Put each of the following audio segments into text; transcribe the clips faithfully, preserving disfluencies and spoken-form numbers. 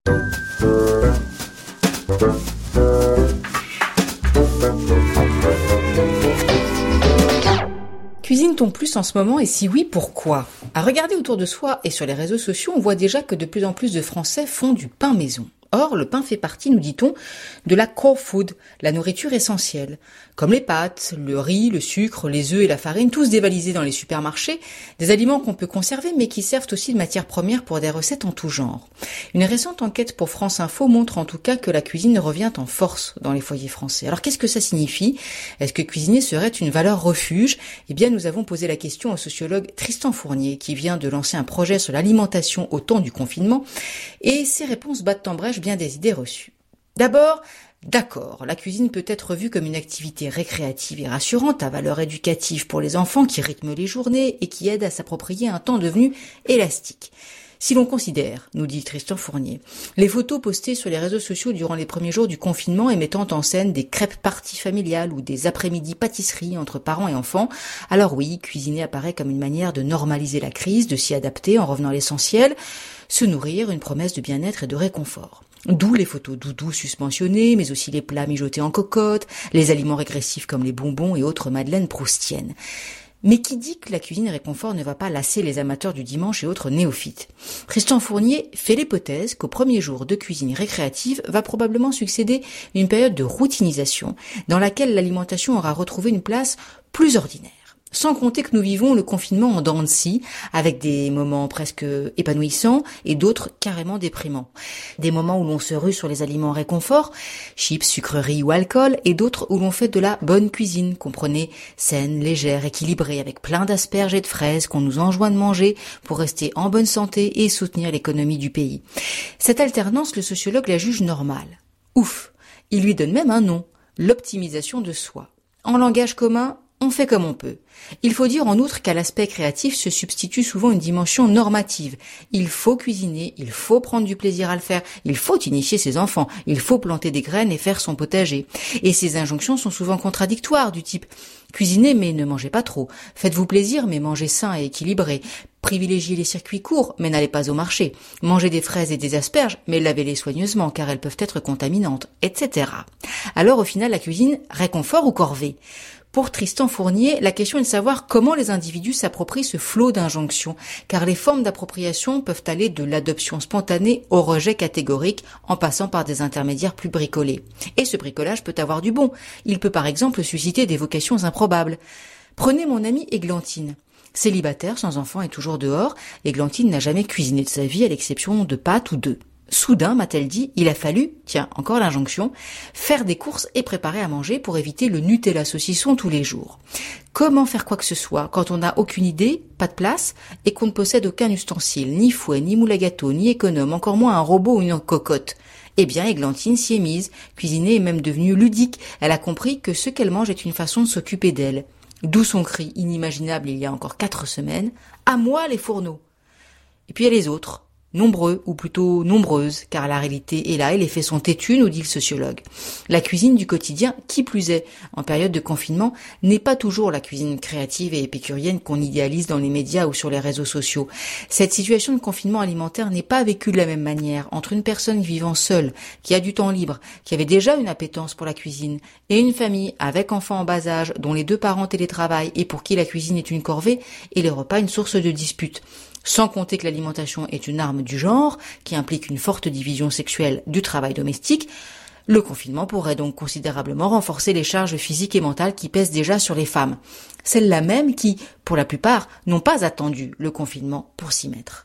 Cuisine-t-on plus en ce moment et si oui, pourquoi ? À regarder autour de soi et sur les réseaux sociaux, on voit déjà que de plus en plus de Français font du pain maison. Or, le pain fait partie, nous dit-on, de la core food, la nourriture essentielle. Comme les pâtes, le riz, le sucre, les œufs et la farine, tous dévalisés dans les supermarchés, des aliments qu'on peut conserver mais qui servent aussi de matière première pour des recettes en tout genre. Une récente enquête pour France Info montre en tout cas que la cuisine revient en force dans les foyers français. Alors qu'est-ce que ça signifie ? Est-ce que cuisiner serait une valeur refuge ? Eh bien, nous avons posé la question au sociologue Tristan Fournier qui vient de lancer un projet sur l'alimentation au temps du confinement et ses réponses battent en brèche bien des idées reçues. D'abord, d'accord, la cuisine peut être vue comme une activité récréative et rassurante à valeur éducative pour les enfants qui rythment les journées et qui aident à s'approprier un temps devenu élastique. Si l'on considère, nous dit Tristan Fournier, les photos postées sur les réseaux sociaux durant les premiers jours du confinement et mettant en scène des crêpes parties familiales ou des après-midi pâtisseries entre parents et enfants, alors oui, cuisiner apparaît comme une manière de normaliser la crise, de s'y adapter en revenant à l'essentiel, se nourrir, une promesse de bien-être et de réconfort. D'où les photos doudou suspensionnées, mais aussi les plats mijotés en cocotte, les aliments régressifs comme les bonbons et autres madeleines proustiennes. Mais qui dit que la cuisine réconfort ne va pas lasser les amateurs du dimanche et autres néophytes ? Tristan Fournier fait l'hypothèse qu'au premier jour de cuisine récréative va probablement succéder une période de routinisation dans laquelle l'alimentation aura retrouvé une place plus ordinaire. Sans compter que nous vivons le confinement en dents de scie, avec des moments presque épanouissants et d'autres carrément déprimants. Des moments où l'on se rue sur les aliments réconfort, chips, sucreries ou alcool, et d'autres où l'on fait de la bonne cuisine, comprenez, saine, légère, équilibrée, avec plein d'asperges et de fraises qu'on nous enjoint de manger pour rester en bonne santé et soutenir l'économie du pays. Cette alternance, le sociologue la juge normale. Ouf, il lui donne même un nom, l'optimisation de soi. En langage commun, on fait comme on peut. Il faut dire en outre qu'à l'aspect créatif se substitue souvent une dimension normative. Il faut cuisiner, il faut prendre du plaisir à le faire, il faut initier ses enfants, il faut planter des graines et faire son potager. Et ces injonctions sont souvent contradictoires du type « cuisinez mais ne mangez pas trop »,« faites-vous plaisir mais mangez sain et équilibré », privilégiez les circuits courts mais n'allez pas au marché, mangez des fraises et des asperges mais lavez-les soigneusement car elles peuvent être contaminantes, et cetera. Alors au final la cuisine, réconfort ou corvée ? Pour Tristan Fournier, la question est de savoir comment les individus s'approprient ce flot d'injonctions, car les formes d'appropriation peuvent aller de l'adoption spontanée au rejet catégorique, en passant par des intermédiaires plus bricolés. Et ce bricolage peut avoir du bon. Il peut par exemple susciter des vocations improbables. Prenez mon amie Églantine. Célibataire, sans enfant et toujours dehors, Églantine n'a jamais cuisiné de sa vie à l'exception de pâtes ou d'œufs. Soudain, m'a-t-elle dit, il a fallu, tiens, encore l'injonction, faire des courses et préparer à manger pour éviter le Nutella saucisson tous les jours. Comment faire quoi que ce soit quand on n'a aucune idée, pas de place, et qu'on ne possède aucun ustensile, ni fouet, ni moule à gâteau, ni économe, encore moins un robot ou une cocotte ? Eh bien, Églantine s'y est mise. Cuisiner est même devenue ludique. Elle a compris que ce qu'elle mange est une façon de s'occuper d'elle. D'où son cri inimaginable il y a encore quatre semaines. « À moi les fourneaux !» Et puis il y a les autres. Nombreux, ou plutôt nombreuses, car la réalité est là et les faits sont têtus, nous dit le sociologue. La cuisine du quotidien, qui plus est, en période de confinement, n'est pas toujours la cuisine créative et épicurienne qu'on idéalise dans les médias ou sur les réseaux sociaux. Cette situation de confinement alimentaire n'est pas vécue de la même manière entre une personne vivant seule, qui a du temps libre, qui avait déjà une appétence pour la cuisine, et une famille avec enfants en bas âge, dont les deux parents télétravaillent et pour qui la cuisine est une corvée, et les repas une source de dispute. Sans compter que l'alimentation est une arme du genre, qui implique une forte division sexuelle du travail domestique, le confinement pourrait donc considérablement renforcer les charges physiques et mentales qui pèsent déjà sur les femmes. Celles-là même qui, pour la plupart, n'ont pas attendu le confinement pour s'y mettre.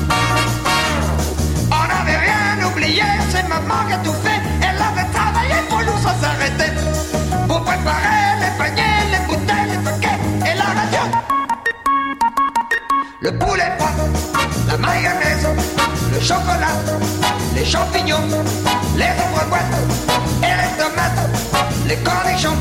On n'avait rien oublié, c'est maman qui a tout fait. Elle avait travaillé pour nous sans s'arrêter. Pour préparer les paniers, les bouteilles, les paquets et la radio. Le poulet froid, la mayonnaise, le chocolat, les champignons, les ouvre-boîtes et les tomates, les cornichons.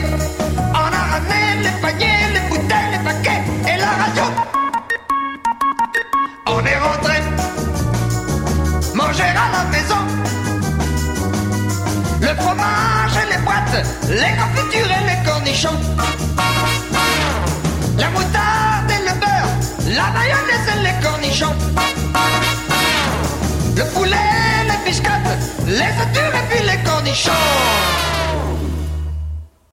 On a ramené les paniers, les bouteilles, les paquets et la radio. On est rentré manger à la maison. Le fromage et les boîtes, les confitures et les cornichons. La moutarde et le beurre, la mayonnaise et les cornichons. Le poulet, les biscottes, les œufs durs et puis les cornichons.